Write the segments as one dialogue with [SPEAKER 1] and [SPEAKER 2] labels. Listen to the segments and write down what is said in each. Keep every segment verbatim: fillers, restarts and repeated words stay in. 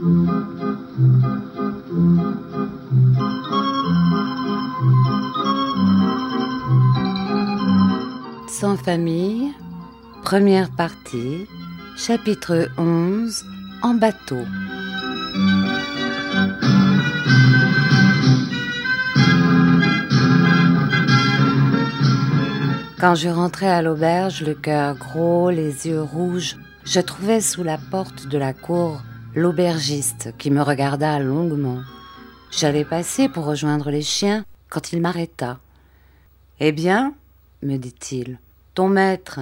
[SPEAKER 1] Sans famille, première partie, chapitre onze, en bateau. Quand je rentrais à l'auberge, le cœur gros, les yeux rouges, je trouvais sous la porte de la cour l'aubergiste qui me regarda longuement. J'allais passer pour rejoindre les chiens quand il m'arrêta. « Eh bien, me dit-il, ton maître,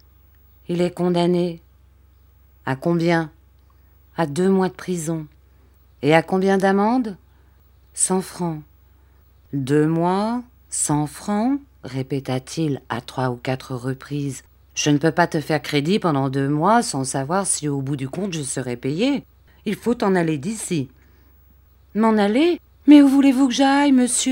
[SPEAKER 1] il est condamné. À combien ? À deux mois de prison. Et à combien d'amende ? Cent francs. Deux mois, cent francs, répéta-t-il à trois ou quatre reprises. Je ne peux pas te faire crédit pendant deux mois sans savoir si au bout du compte je serai payé. Il faut t'en aller d'ici. M'en aller ? Mais où voulez-vous que j'aille, monsieur ?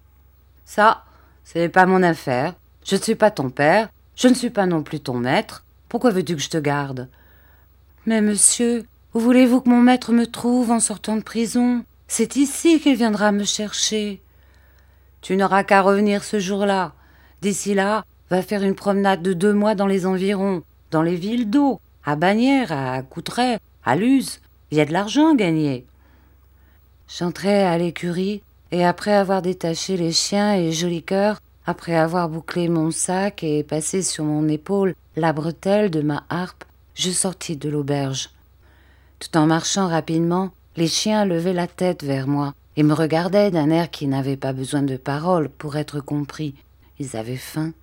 [SPEAKER 1] Ça, ce n'est pas mon affaire. Je ne suis pas ton père, je ne suis pas non plus ton maître. Pourquoi veux-tu que je te garde ? Mais monsieur, où voulez-vous que mon maître me trouve en sortant de prison ? C'est ici qu'il viendra me chercher. Tu n'auras qu'à revenir ce jour-là. D'ici là, va faire une promenade de deux mois dans les environs, dans les villes d'eau, à Bagnères, à Coudray, à Luz. Il y a de l'argent à gagner. J'entrai à l'écurie, et après avoir détaché les chiens et Joli Cœur, après avoir bouclé mon sac et passé sur mon épaule la bretelle de ma harpe, je sortis de l'auberge. Tout en marchant rapidement, les chiens levaient la tête vers moi et me regardaient d'un air qui n'avait pas besoin de paroles pour être compris. Ils avaient faim.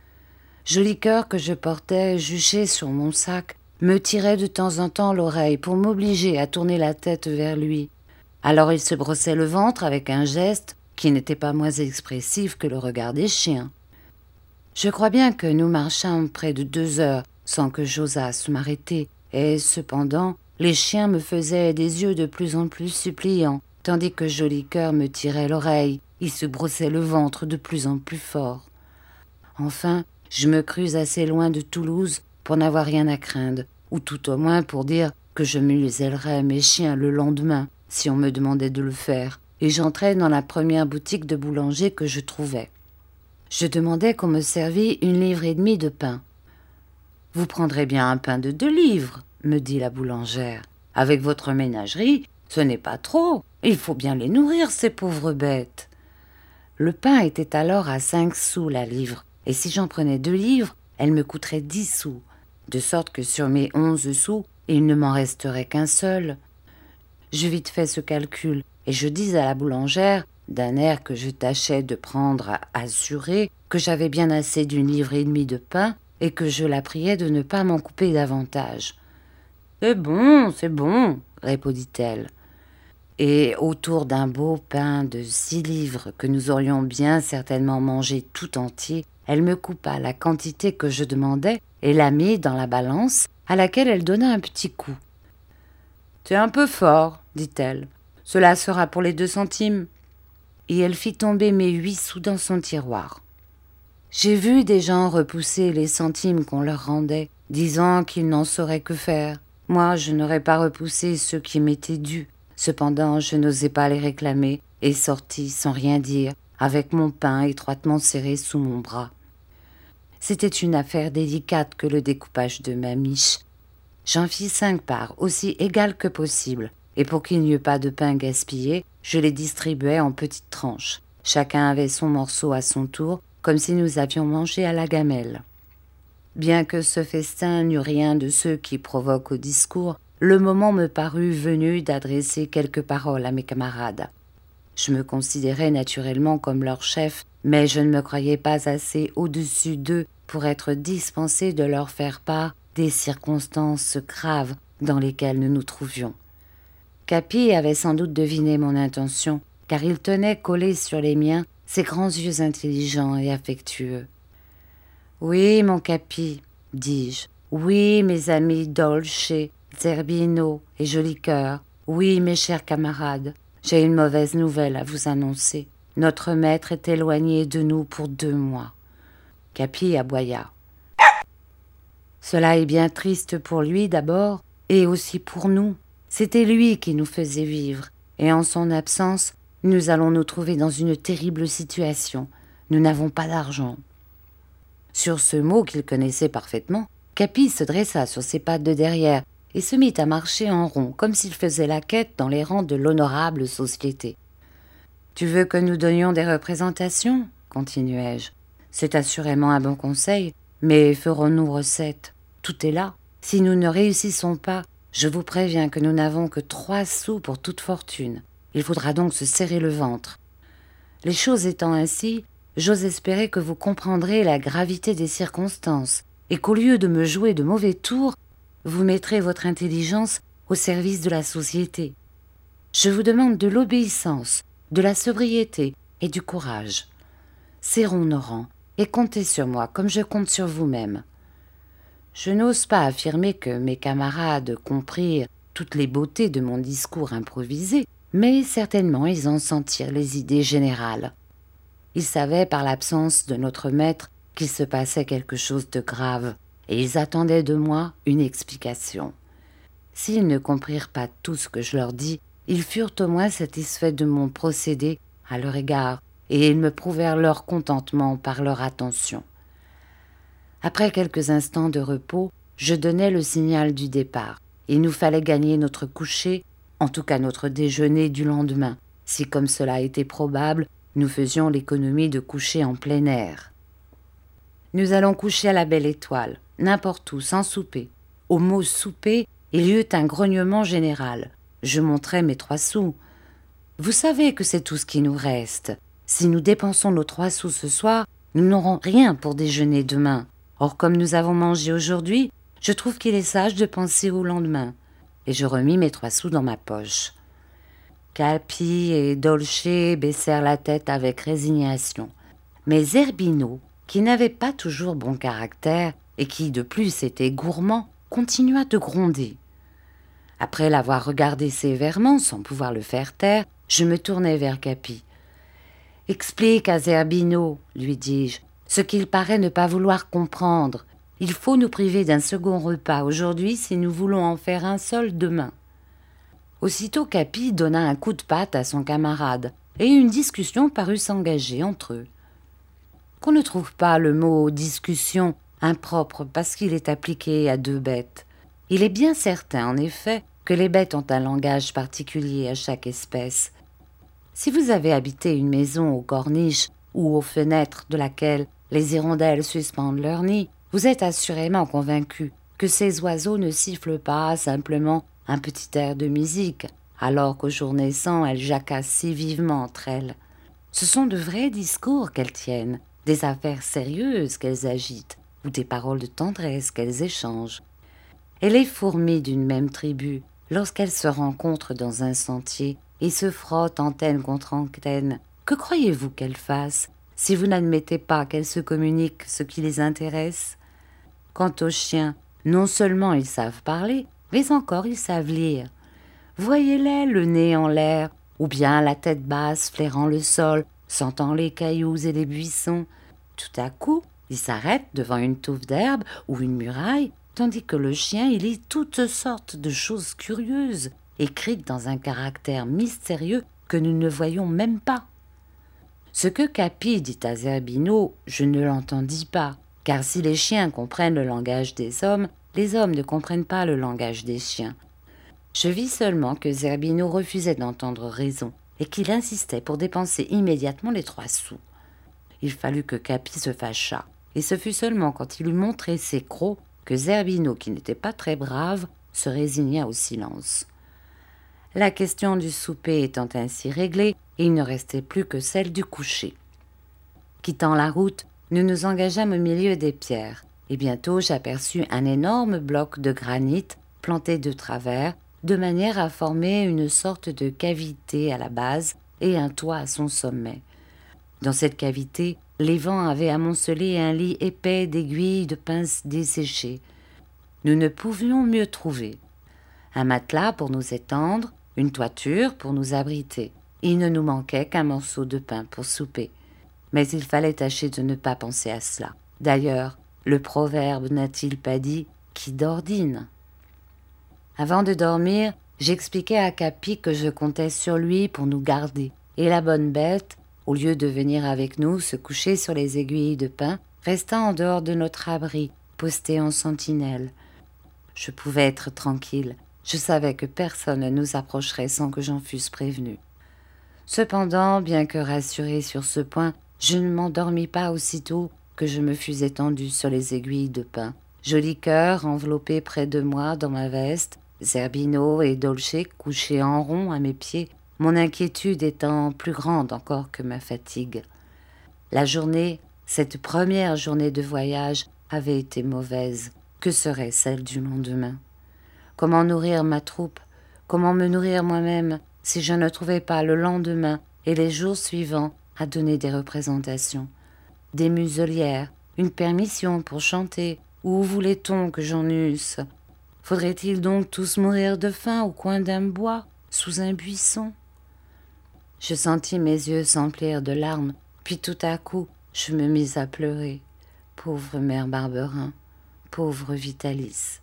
[SPEAKER 1] Joli Cœur que je portais juché sur mon sac me tirait de temps en temps l'oreille pour m'obliger à tourner la tête vers lui. Alors il se brossait le ventre avec un geste qui n'était pas moins expressif que le regard des chiens. Je crois bien que nous marchâmes près de deux heures sans que j'osasse m'arrêter, et cependant les chiens me faisaient des yeux de plus en plus suppliants, tandis que Joli Cœur me tirait l'oreille, il se brossait le ventre de plus en plus fort. Enfin, je me crus assez loin de Toulouse pour n'avoir rien à craindre, ou tout au moins pour dire que je musellerais mes chiens le lendemain, si on me demandait de le faire, et j'entrai dans la première boutique de boulanger que je trouvai. Je demandai qu'on me servît une livre et demie de pain. « Vous prendrez bien un pain de deux livres, » me dit la boulangère. « Avec votre ménagerie, ce n'est pas trop. Il faut bien les nourrir, ces pauvres bêtes. » Le pain était alors à cinq sous la livre, et si j'en prenais deux livres, elle me coûterait dix sous, de sorte que sur mes onze sous, il ne m'en resterait qu'un seul. Je vite fait ce calcul, et je dis à la boulangère, d'un air que je tâchais de prendre à assurer, que j'avais bien assez d'une livre et demie de pain, et que je la priais de ne pas m'en couper davantage. « C'est bon, c'est bon, » répondit-elle. Et autour d'un beau pain de six livres que nous aurions bien certainement mangé tout entier, elle me coupa la quantité que je demandais et la mit dans la balance, à laquelle elle donna un petit coup. « C'est un peu fort, » dit-elle. « Cela sera pour les deux centimes. » Et elle fit tomber mes huit sous dans son tiroir. J'ai vu des gens repousser les centimes qu'on leur rendait, disant qu'ils n'en sauraient que faire. Moi, je n'aurais pas repoussé ceux qui m'étaient dus. Cependant, je n'osais pas les réclamer et sortis sans rien dire, avec mon pain étroitement serré sous mon bras. C'était une affaire délicate que le découpage de ma miche. J'en fis cinq parts, aussi égales que possible, et pour qu'il n'y eût pas de pain gaspillé, je les distribuais en petites tranches. Chacun avait son morceau à son tour, comme si nous avions mangé à la gamelle. Bien que ce festin n'eût rien de ceux qui provoquent au discours, le moment me parut venu d'adresser quelques paroles à mes camarades. Je me considérais naturellement comme leur chef, mais je ne me croyais pas assez au-dessus d'eux pour être dispensé de leur faire part des circonstances graves dans lesquelles nous nous trouvions. Capi avait sans doute deviné mon intention, car il tenait collés sur les miens ses grands yeux intelligents et affectueux. « Oui, mon Capi, dis-je, oui, mes amis Dolce, Zerbino et Joli Cœur, oui, mes chers camarades, j'ai une mauvaise nouvelle à vous annoncer. Notre maître est éloigné de nous pour deux mois. » Capi aboya. « Cela est bien triste pour lui d'abord, et aussi pour nous. C'était lui qui nous faisait vivre, et en son absence, nous allons nous trouver dans une terrible situation. Nous n'avons pas d'argent. » Sur ce mot qu'il connaissait parfaitement, Capi se dressa sur ses pattes de derrière et se mit à marcher en rond, comme s'il faisait la quête dans les rangs de l'honorable société. « Tu veux que nous donnions des représentations ?» continuai-je. « C'est assurément un bon conseil, mais ferons-nous recette? Tout est là. Si nous ne réussissons pas, je vous préviens que nous n'avons que trois sous pour toute fortune. Il faudra donc se serrer le ventre. Les choses étant ainsi, j'ose espérer que vous comprendrez la gravité des circonstances et qu'au lieu de me jouer de mauvais tours, vous mettrez votre intelligence au service de la société. Je vous demande de l'obéissance, de la sobriété et du courage. Serrons nos rangs et comptez sur moi comme je compte sur vous-même. » Je n'ose pas affirmer que mes camarades comprirent toutes les beautés de mon discours improvisé, mais certainement ils en sentirent les idées générales. Ils savaient par l'absence de notre maître qu'il se passait quelque chose de grave, et ils attendaient de moi une explication. S'ils ne comprirent pas tout ce que je leur dis, ils furent au moins satisfaits de mon procédé à leur égard, et ils me prouvèrent leur contentement par leur attention. Après quelques instants de repos, je donnai le signal du départ. Il nous fallait gagner notre coucher, en tout cas notre déjeuner du lendemain, si comme cela était probable, nous faisions l'économie de coucher en plein air. Nous allons coucher à la Belle Étoile, n'importe où, sans souper. Au mot souper, il y eut un grognement général. Je montrai mes trois sous. Vous savez que c'est tout ce qui nous reste. Si nous dépensons nos trois sous ce soir, nous n'aurons rien pour déjeuner demain. Or, comme nous avons mangé aujourd'hui, je trouve qu'il est sage de penser au lendemain. Et je remis mes trois sous dans ma poche. Capi et Dolce baissèrent la tête avec résignation. Mais Zerbino, qui n'avait pas toujours bon caractère et qui de plus était gourmand, continua de gronder. Après l'avoir regardé sévèrement sans pouvoir le faire taire, je me tournai vers Capi. « Explique à Zerbino, lui dis-je, ce qu'il paraît ne pas vouloir comprendre. Il faut nous priver d'un second repas aujourd'hui si nous voulons en faire un seul demain. » Aussitôt Capi donna un coup de patte à son camarade, et une discussion parut s'engager entre eux. Qu'on ne trouve pas le mot « discussion » impropre parce qu'il est appliqué à deux bêtes. Il est bien certain, en effet, que les bêtes ont un langage particulier à chaque espèce. Si vous avez habité une maison aux corniches ou aux fenêtres de laquelle les hirondelles suspendent leur nid, vous êtes assurément convaincu que ces oiseaux ne sifflent pas simplement un petit air de musique, alors qu'au jour naissant elles jacassent si vivement entre elles. Ce sont de vrais discours qu'elles tiennent, des affaires sérieuses qu'elles agitent, ou des paroles de tendresse qu'elles échangent. Et les fourmis d'une même tribu, lorsqu'elles se rencontrent dans un sentier et se frottent antenne contre antenne, que croyez-vous qu'elles fassent, si vous n'admettez pas qu'elles se communiquent ce qui les intéresse? Quant aux chiens, non seulement ils savent parler, mais encore ils savent lire. Voyez-les le nez en l'air, ou bien la tête basse flairant le sol, sentant les cailloux et les buissons. Tout à coup, ils s'arrêtent devant une touffe d'herbe ou une muraille, tandis que le chien il lit toutes sortes de choses curieuses, écrites dans un caractère mystérieux que nous ne voyons même pas. Ce que Capi dit à Zerbino, je ne l'entendis pas, car si les chiens comprennent le langage des hommes, les hommes ne comprennent pas le langage des chiens. Je vis seulement que Zerbino refusait d'entendre raison et qu'il insistait pour dépenser immédiatement les trois sous. Il fallut que Capi se fâchât, et ce fut seulement quand il eut montré ses crocs que Zerbino, qui n'était pas très brave, se résigna au silence. La question du souper étant ainsi réglée, il ne restait plus que celle du coucher. Quittant la route, nous nous engageâmes au milieu des pierres, et bientôt j'aperçus un énorme bloc de granit planté de travers, de manière à former une sorte de cavité à la base et un toit à son sommet. Dans cette cavité, les vents avaient amoncelé un lit épais d'aiguilles de pinces desséchées. Nous ne pouvions mieux trouver. Un matelas pour nous étendre, une toiture pour nous abriter. Il ne nous manquait qu'un morceau de pain pour souper. Mais il fallait tâcher de ne pas penser à cela. D'ailleurs, le proverbe n'a-t-il pas dit « qui dort dîne ?» Avant de dormir, J'expliquai à Capi que je comptais sur lui pour nous garder, et la bonne bête, au lieu de venir avec nous se coucher sur les aiguilles de pin, resta en dehors de notre abri, posté en sentinelle. Je pouvais être tranquille, je savais que personne ne nous approcherait sans que j'en fusse prévenu. Cependant, bien que rassurée sur ce point, je ne m'endormis pas aussitôt que je me fus étendue sur les aiguilles de pin. Joli cœur enveloppé près de moi dans ma veste, Zerbino et Dolce couchés en rond à mes pieds, mon inquiétude étant plus grande encore que ma fatigue. La journée, cette première journée de voyage, avait été mauvaise. Que serait celle du lendemain? Comment nourrir ma troupe? Comment me nourrir moi-même si je ne trouvais pas le lendemain et les jours suivants à donner des représentations? Des muselières, une permission pour chanter, où voulait-on que j'en eusse? Faudrait-il donc tous mourir de faim au coin d'un bois, sous un buisson? Je sentis mes yeux s'emplir de larmes, puis tout à coup, je me mis à pleurer. Pauvre mère Barberin, pauvre Vitalis.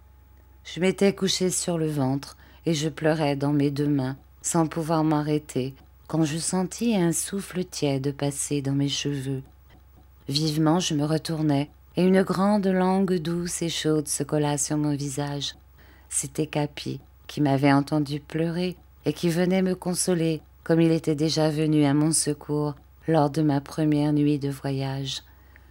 [SPEAKER 1] Je m'étais couchée sur le ventre et je pleurais dans mes deux mains, sans pouvoir m'arrêter, quand je sentis un souffle tiède passer dans mes cheveux. Vivement, je me retournai, et une grande langue douce et chaude se colla sur mon visage. C'était Capi, qui m'avait entendu pleurer et qui venait me consoler, comme il était déjà venu à mon secours lors de ma première nuit de voyage.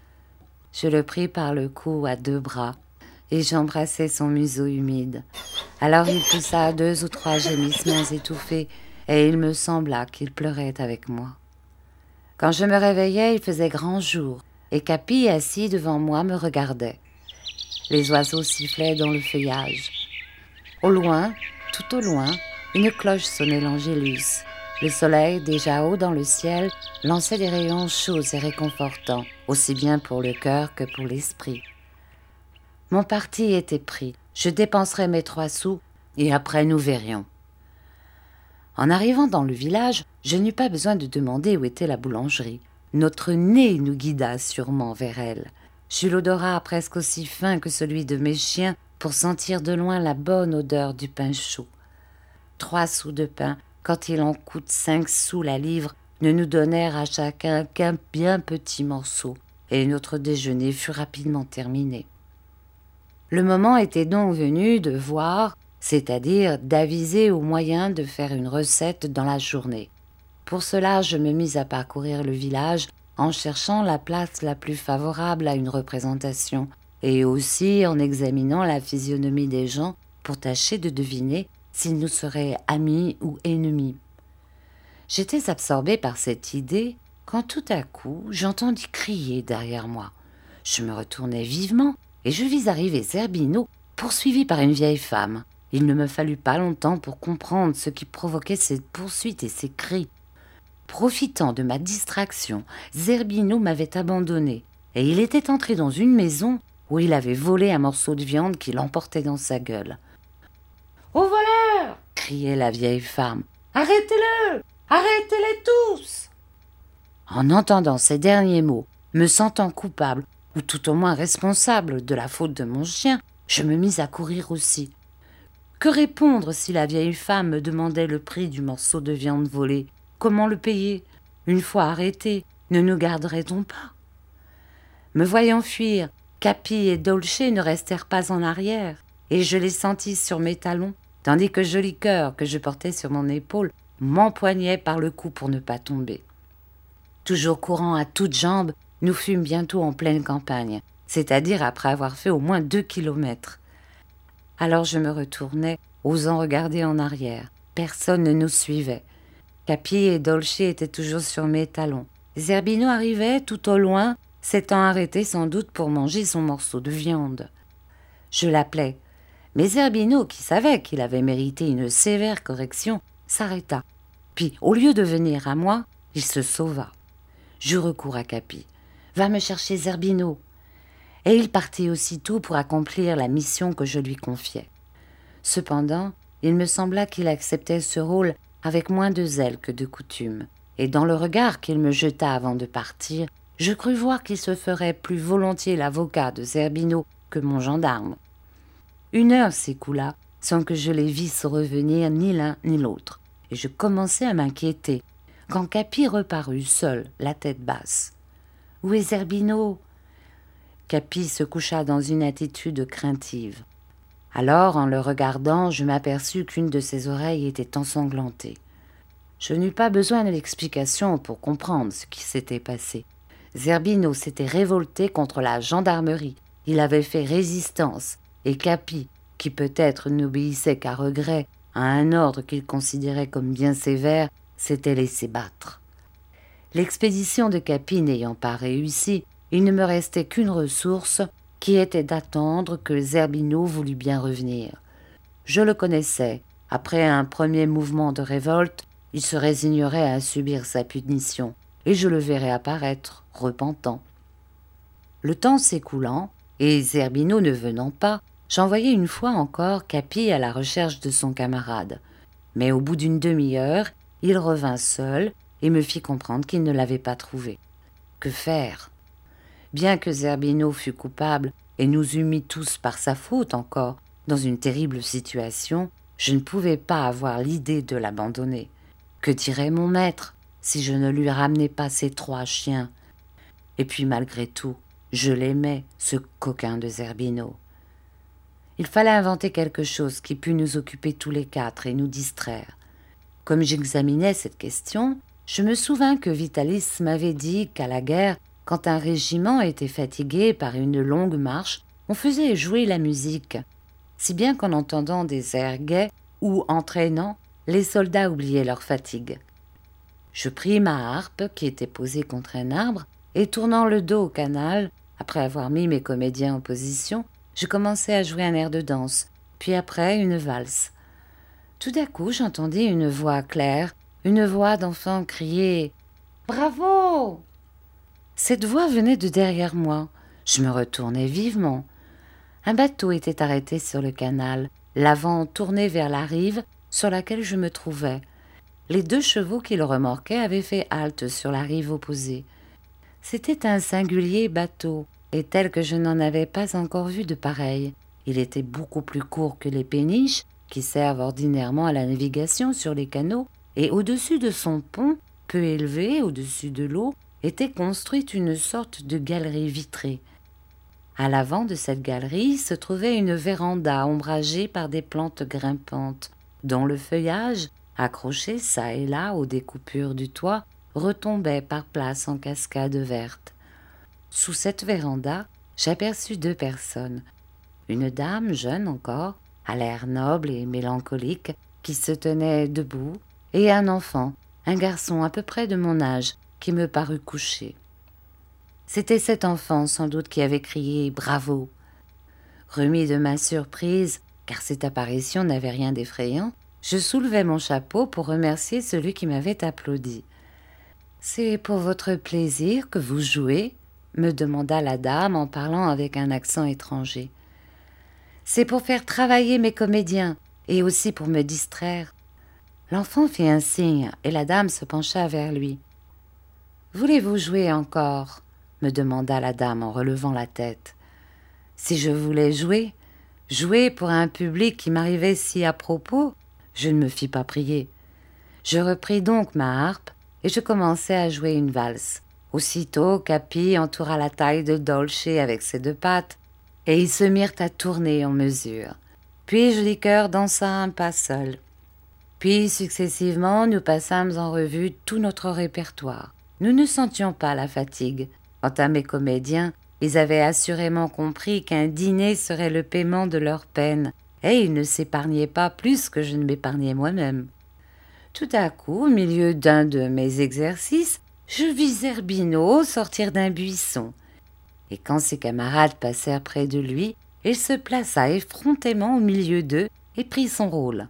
[SPEAKER 1] Je le pris par le cou à deux bras, et j'embrassai son museau humide. Alors il poussa deux ou trois gémissements étouffés, et il me sembla qu'il pleurait avec moi. Quand je me réveillai, il faisait grand jour, et Capi, assis devant moi, me regardait. Les oiseaux sifflaient dans le feuillage. Au loin, tout au loin, une cloche sonnait l'angélus. Le soleil, déjà haut dans le ciel, lançait des rayons chauds et réconfortants, aussi bien pour le cœur que pour l'esprit. Mon parti était pris. Je dépenserais mes trois sous, et après nous verrions. En arrivant dans le village, je n'eus pas besoin de demander où était la boulangerie. Notre nez nous guida sûrement vers elle. J'eus l'odorat presque aussi fin que celui de mes chiens pour sentir de loin la bonne odeur du pain chaud. Trois sous de pain, quand il en coûte cinq sous la livre, ne nous donnèrent à chacun qu'un bien petit morceau, et notre déjeuner fut rapidement terminé. Le moment était donc venu de voir, c'est-à-dire d'aviser au moyen de faire une recette dans la journée. Pour cela, je me mis à parcourir le village en cherchant la place la plus favorable à une représentation et aussi en examinant la physionomie des gens pour tâcher de deviner s'ils nous seraient amis ou ennemis. J'étais absorbée par cette idée quand tout à coup j'entendis crier derrière moi. Je me retournai vivement et je vis arriver Zerbino poursuivi par une vieille femme. Il ne me fallut pas longtemps pour comprendre ce qui provoquait cette poursuite et ces cris. Profitant de ma distraction, Zerbino m'avait abandonné et il était entré dans une maison où il avait volé un morceau de viande qu'il emportait dans sa gueule. « Au voleur !» criait la vieille femme. « Arrêtez-le ! Arrêtez-les tous !» En entendant ces derniers mots, me sentant coupable, ou tout au moins responsable de la faute de mon chien, je me mis à courir aussi. Que répondre si la vieille femme me demandait le prix du morceau de viande volé? Comment le payer? Une fois arrêtés, ne nous garderait-on pas? Me voyant fuir, Capi et Dolce ne restèrent pas en arrière, et je les sentis sur mes talons, tandis que Joli Cœur, que je portais sur mon épaule, m'empoignait par le cou pour ne pas tomber. Toujours courant à toutes jambes, nous fûmes bientôt en pleine campagne, c'est-à-dire après avoir fait au moins deux kilomètres. Alors je me retournai, osant regarder en arrière. Personne ne nous suivait. Capi et Dolce étaient toujours sur mes talons. Zerbino arrivait tout au loin, s'étant arrêté sans doute pour manger son morceau de viande. Je l'appelai, mais Zerbino, qui savait qu'il avait mérité une sévère correction, s'arrêta. Puis, au lieu de venir à moi, il se sauva. Je recours à Capi. « Va me chercher Zerbino !» Et il partit aussitôt pour accomplir la mission que je lui confiais. Cependant, il me sembla qu'il acceptait ce rôle avec moins de zèle que de coutume, et dans le regard qu'il me jeta avant de partir, je crus voir qu'il se ferait plus volontiers l'avocat de Zerbino que mon gendarme. Une heure s'écoula, sans que je les visse revenir ni l'un ni l'autre, et je commençais à m'inquiéter, quand Capi reparut seul, la tête basse. « Où est Zerbino ?» Capi se coucha dans une attitude craintive. Alors, en le regardant, je m'aperçus qu'une de ses oreilles était ensanglantée. Je n'eus pas besoin de l'explication pour comprendre ce qui s'était passé. Zerbino s'était révolté contre la gendarmerie. Il avait fait résistance, et Capi, qui peut-être n'obéissait qu'à regret à un ordre qu'il considérait comme bien sévère, s'était laissé battre. L'expédition de Capi n'ayant pas réussi, il ne me restait qu'une ressource, qui était d'attendre que Zerbino voulût bien revenir. Je le connaissais. Après un premier mouvement de révolte, il se résignerait à subir sa punition, et je le verrais apparaître, repentant. Le temps s'écoulant, et Zerbino ne venant pas, j'envoyai une fois encore Capi à la recherche de son camarade. Mais au bout d'une demi-heure, il revint seul et me fit comprendre qu'il ne l'avait pas trouvé. Que faire ? Bien que Zerbino fût coupable et nous eût mis tous par sa faute encore dans une terrible situation, je ne pouvais pas avoir l'idée de l'abandonner. Que dirait mon maître si je ne lui ramenais pas ces trois chiens ? Et puis malgré tout, je l'aimais, ce coquin de Zerbino. Il fallait inventer quelque chose qui pût nous occuper tous les quatre et nous distraire. Comme j'examinais cette question, je me souvins que Vitalis m'avait dit qu'à la guerre, quand un régiment était fatigué par une longue marche, on faisait jouer la musique, si bien qu'en entendant des airs gais ou entraînants, les soldats oubliaient leur fatigue. Je pris ma harpe qui était posée contre un arbre et tournant le dos au canal, après avoir mis mes comédiens en position, je commençai à jouer un air de danse, puis après une valse. Tout à coup, j'entendis une voix claire, une voix d'enfant crier « Bravo !» Cette voix venait de derrière moi. Je me retournai vivement. Un bateau était arrêté sur le canal, l'avant tourné vers la rive sur laquelle je me trouvais. Les deux chevaux qui le remorquaient avaient fait halte sur la rive opposée. C'était un singulier bateau, et tel que je n'en avais pas encore vu de pareil. Il était beaucoup plus court que les péniches, qui servent ordinairement à la navigation sur les canaux, et au-dessus de son pont, peu élevé au-dessus de l'eau, était construite une sorte de galerie vitrée. À l'avant de cette galerie se trouvait une véranda ombragée par des plantes grimpantes, dont le feuillage, accroché çà et là aux découpures du toit, retombait par places en cascades vertes. Sous cette véranda, j'aperçus deux personnes. Une dame, jeune encore, à l'air noble et mélancolique, qui se tenait debout, et un enfant, un garçon à peu près de mon âge, qui me parut couché. C'était cet enfant, sans doute, qui avait crié « Bravo !» Remis de ma surprise, car cette apparition n'avait rien d'effrayant, je soulevai mon chapeau pour remercier celui qui m'avait applaudi. « C'est pour votre plaisir que vous jouez ?» me demanda la dame en parlant avec un accent étranger. « C'est pour faire travailler mes comédiens et aussi pour me distraire. » L'enfant fit un signe et la dame se pencha vers lui. « Voulez-vous jouer encore ?» me demanda la dame en relevant la tête. Si je voulais jouer, jouer pour un public qui m'arrivait si à propos, je ne me fis pas prier. Je repris donc ma harpe et je commençai à jouer une valse. Aussitôt, Capi entoura la taille de Dolce avec ses deux pattes et ils se mirent à tourner en mesure. Puis Joli Cœur dansa un pas seul. Puis, successivement, nous passâmes en revue tout notre répertoire. Nous ne sentions pas la fatigue. Quant à mes comédiens, ils avaient assurément compris qu'un dîner serait le paiement de leur peine, et ils ne s'épargnaient pas plus que je ne m'épargnais moi-même. Tout à coup, au milieu d'un de mes exercices, je vis Zerbino sortir d'un buisson. Et quand ses camarades passèrent près de lui, il se plaça effrontément au milieu d'eux et prit son rôle.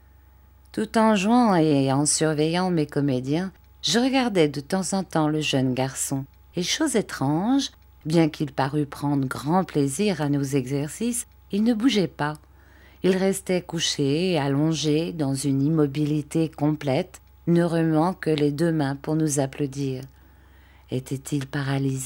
[SPEAKER 1] Tout en jouant et en surveillant mes comédiens, je regardais de temps en temps le jeune garçon. Et chose étrange, bien qu'il parût prendre grand plaisir à nos exercices, il ne bougeait pas. Il restait couché, allongé, dans une immobilité complète, ne remuant que les deux mains pour nous applaudir. Était-il paralysé ?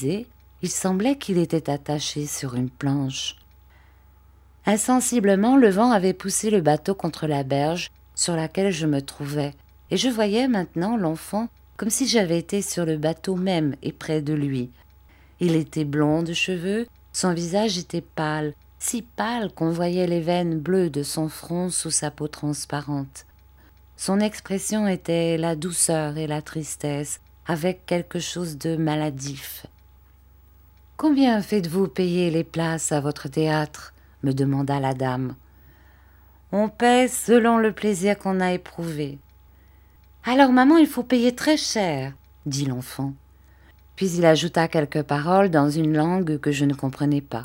[SPEAKER 1] Il semblait qu'il était attaché sur une planche. Insensiblement, le vent avait poussé le bateau contre la berge sur laquelle je me trouvais, et je voyais maintenant l'enfant comme si j'avais été sur le bateau même et près de lui. Il était blond de cheveux, son visage était pâle, si pâle qu'on voyait les veines bleues de son front sous sa peau transparente. Son expression était la douceur et la tristesse, avec quelque chose de maladif. « Combien faites-vous payer les places à votre théâtre ?» me demanda la dame. « On paie selon le plaisir qu'on a éprouvé. »« Alors, maman, il faut payer très cher, » dit l'enfant. Puis il ajouta quelques paroles dans une langue que je ne comprenais pas.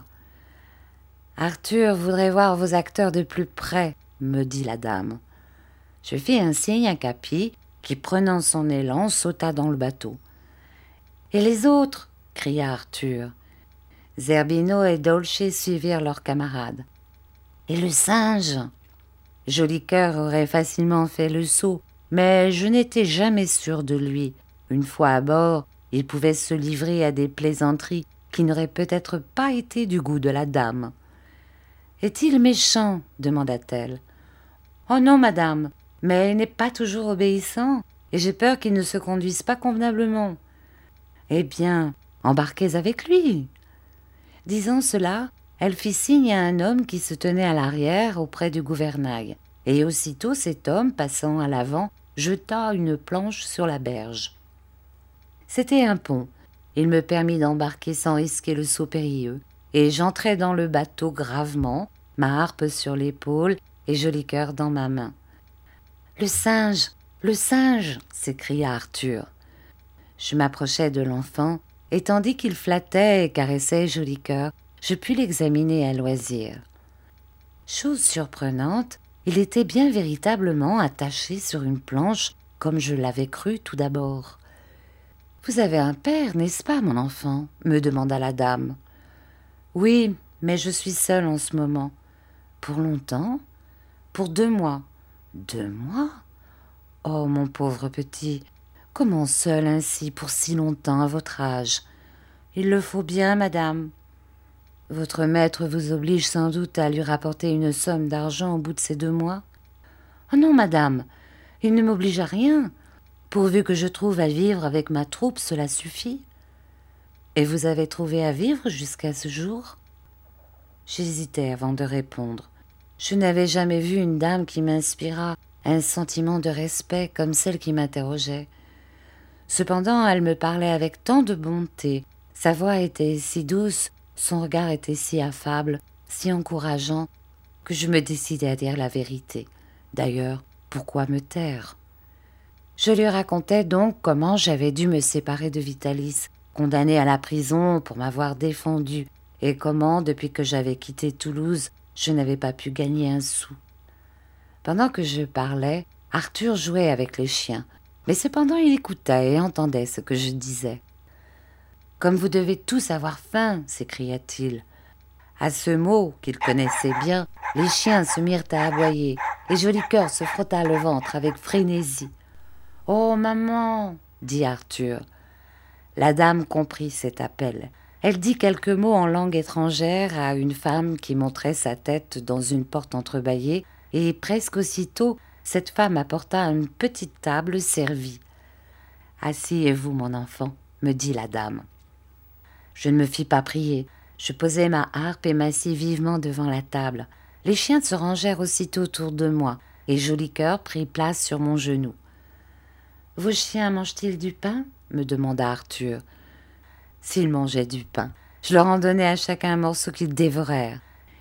[SPEAKER 1] « Arthur voudrait voir vos acteurs de plus près, » me dit la dame. Je fis un signe à Capi, qui, prenant son élan, sauta dans le bateau. « Et les autres ?» cria Arthur. Zerbino et Dolce suivirent leurs camarades. « Et le singe ?» Joli Cœur aurait facilement fait le saut, mais je n'étais jamais sûre de lui. Une fois à bord, il pouvait se livrer à des plaisanteries qui n'auraient peut-être pas été du goût de la dame. « Est-il méchant ?» demanda-t-elle. « Oh non, madame, mais il n'est pas toujours obéissant, et j'ai peur qu'il ne se conduise pas convenablement. »« Eh bien, embarquez avec lui !» Disant cela, elle fit signe à un homme qui se tenait à l'arrière auprès du gouvernail, et aussitôt cet homme, passant à l'avant, jeta une planche sur la berge. C'était un pont. Il me permit d'embarquer sans risquer le saut périlleux, et j'entrai dans le bateau gravement, ma harpe sur l'épaule et Joli Cœur dans ma main. « Le singe, le singe !» s'écria Arthur. Je m'approchai de l'enfant, et tandis qu'il flattait et caressait Joli Cœur, je pus l'examiner à loisir. Chose surprenante, il était bien véritablement attaché sur une planche, comme je l'avais cru tout d'abord. « Vous avez un père, n'est-ce pas, mon enfant ?» me demanda la dame. « Oui, mais je suis seule en ce moment. »« Pour longtemps ? » ?»« Pour deux mois. »« Deux mois ? Oh, mon pauvre petit, comment seul ainsi pour si longtemps à votre âge ? Il le faut bien, madame. Votre maître vous oblige sans doute à lui rapporter une somme d'argent au bout de ces deux mois ? Oh non, madame, il ne m'oblige à rien. Pourvu que je trouve à vivre avec ma troupe, cela suffit. Et vous avez trouvé à vivre jusqu'à ce jour ? J'hésitais avant de répondre. Je n'avais jamais vu une dame qui m'inspirât un sentiment de respect comme celle qui m'interrogeait. Cependant, elle me parlait avec tant de bonté, sa voix était si douce, son regard était si affable, si encourageant, que je me décidai à dire la vérité. D'ailleurs, pourquoi me taire ? Je lui racontai donc comment j'avais dû me séparer de Vitalis, condamné à la prison pour m'avoir défendu, et comment, depuis que j'avais quitté Toulouse, je n'avais pas pu gagner un sou. Pendant que je parlais, Arthur jouait avec les chiens, mais cependant il écoutait et entendait ce que je disais. « Comme vous devez tous avoir faim !» s'écria-t-il. À ce mot, qu'il connaissait bien, les chiens se mirent à aboyer, et Joli Cœur se frotta le ventre avec frénésie. « Oh, maman !» dit Arthur. La dame comprit cet appel. Elle dit quelques mots en langue étrangère à une femme qui montrait sa tête dans une porte entrebâillée, et presque aussitôt, cette femme apporta une petite table servie. « Asseyez-vous, mon enfant, » me dit la dame. Je ne me fis pas prier. Je posai ma harpe et m'assis vivement devant la table. Les chiens se rangèrent aussitôt autour de moi, et Joli Cœur prit place sur mon genou. « Vos chiens mangent-ils du pain ?» me demanda Arthur. S'ils mangeaient du pain, je leur en donnais à chacun un morceau qu'ils dévorèrent.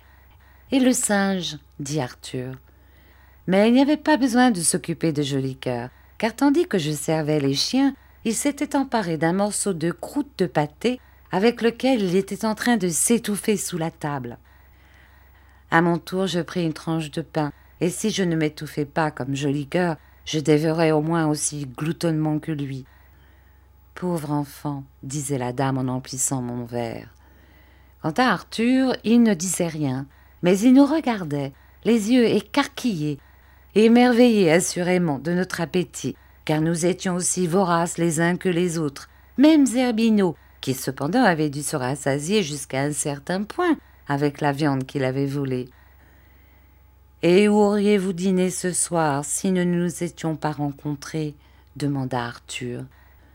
[SPEAKER 1] « Et le singe ?» dit Arthur. Mais il n'y avait pas besoin de s'occuper de Joli Cœur, car tandis que je servais les chiens, il s'était emparé d'un morceau de croûte de pâté avec lequel il était en train de s'étouffer sous la table. À mon tour, je pris une tranche de pain, et si je ne m'étouffais pas comme Joli Cœur, je dévorais au moins aussi gloutonnement que lui. « Pauvre enfant !» disait la dame en emplissant mon verre. Quant à Arthur, il ne disait rien, mais il nous regardait, les yeux écarquillés, et émerveillé assurément de notre appétit, car nous étions aussi voraces les uns que les autres, même Zerbino, qui cependant avait dû se rassasier jusqu'à un certain point avec la viande qu'il avait volée. Et où auriez-vous dîné ce soir si nous ne nous étions pas rencontrés ? Demanda Arthur.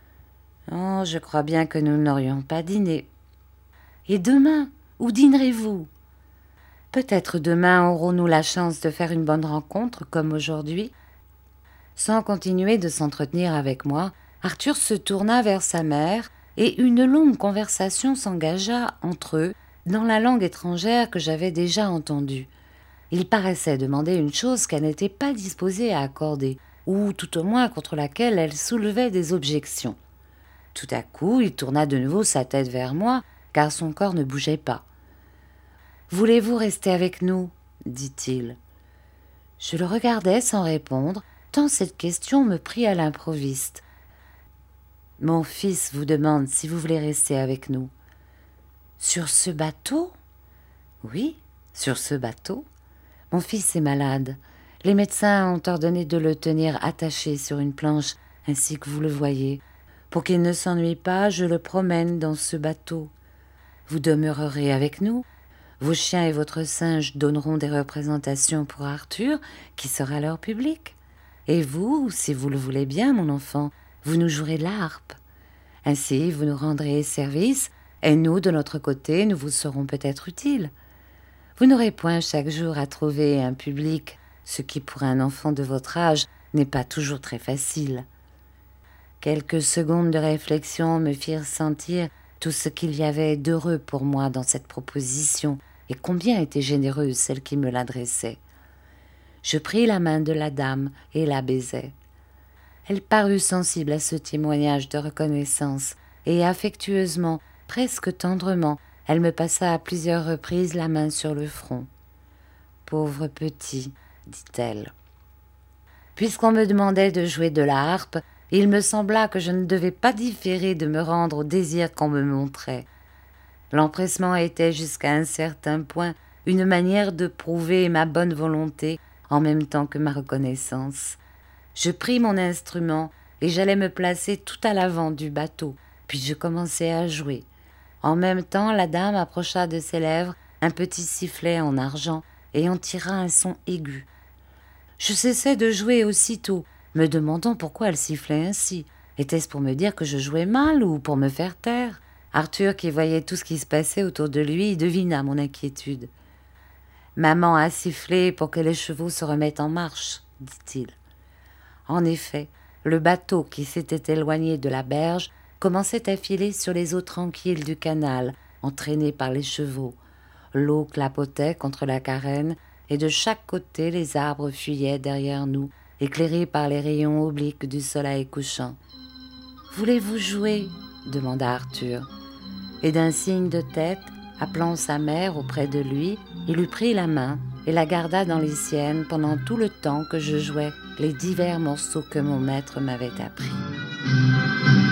[SPEAKER 1] Oh, je crois bien que nous n'aurions pas dîné. Et demain, où dînerez-vous ? Peut-être demain aurons-nous la chance de faire une bonne rencontre comme aujourd'hui. Sans continuer de s'entretenir avec moi, Arthur se tourna vers sa mère et une longue conversation s'engagea entre eux dans la langue étrangère que j'avais déjà entendue. Il paraissait demander une chose qu'elle n'était pas disposée à accorder, ou tout au moins contre laquelle elle soulevait des objections. Tout à coup, il tourna de nouveau sa tête vers moi, car son corps ne bougeait pas. « Voulez-vous rester avec nous ?» dit-il. Je le regardais sans répondre, tant cette question me prit à l'improviste. « Mon fils vous demande si vous voulez rester avec nous. »« Sur ce bateau ?»« Oui, sur ce bateau. Mon fils est malade. Les médecins ont ordonné de le tenir attaché sur une planche, ainsi que vous le voyez. Pour qu'il ne s'ennuie pas, je le promène dans ce bateau. Vous demeurerez avec nous. Vos chiens et votre singe donneront des représentations pour Arthur, qui sera leur public. Et vous, si vous le voulez bien, mon enfant, vous nous jouerez de la harpe. Ainsi, vous nous rendrez service, et nous, de notre côté, nous vous serons peut-être utiles. Vous n'aurez point chaque jour à trouver un public, ce qui, pour un enfant de votre âge, n'est pas toujours très facile. » Quelques secondes de réflexion me firent sentir tout ce qu'il y avait d'heureux pour moi dans cette proposition, et combien était généreuse celle qui me l'adressait. Je pris la main de la dame et la baisai. Elle parut sensible à ce témoignage de reconnaissance, et affectueusement, presque tendrement, elle me passa à plusieurs reprises la main sur le front. « Pauvre petit, dit-elle. » Puisqu'on me demandait de jouer de la harpe, il me sembla que je ne devais pas différer de me rendre au désir qu'on me montrait. L'empressement était jusqu'à un certain point une manière de prouver ma bonne volonté en même temps que ma reconnaissance. Je pris mon instrument et j'allais me placer tout à l'avant du bateau, puis je commençai à jouer. En même temps, la dame approcha de ses lèvres un petit sifflet en argent et en tira un son aigu. Je cessai de jouer aussitôt, me demandant pourquoi elle sifflait ainsi. Était-ce pour me dire que je jouais mal ou pour me faire taire ? Arthur, qui voyait tout ce qui se passait autour de lui, devina mon inquiétude. « Maman a sifflé pour que les chevaux se remettent en marche, » dit-il. En effet, le bateau qui s'était éloigné de la berge commençait à filer sur les eaux tranquilles du canal, entraîné par les chevaux. L'eau clapotait contre la carène, et de chaque côté les arbres fuyaient derrière nous, éclairés par les rayons obliques du soleil couchant. « Voulez-vous jouer ?» demanda Arthur. Et d'un signe de tête, appelant sa mère auprès de lui, il lui prit la main et la garda dans les siennes pendant tout le temps que je jouais les divers morceaux que mon maître m'avait appris.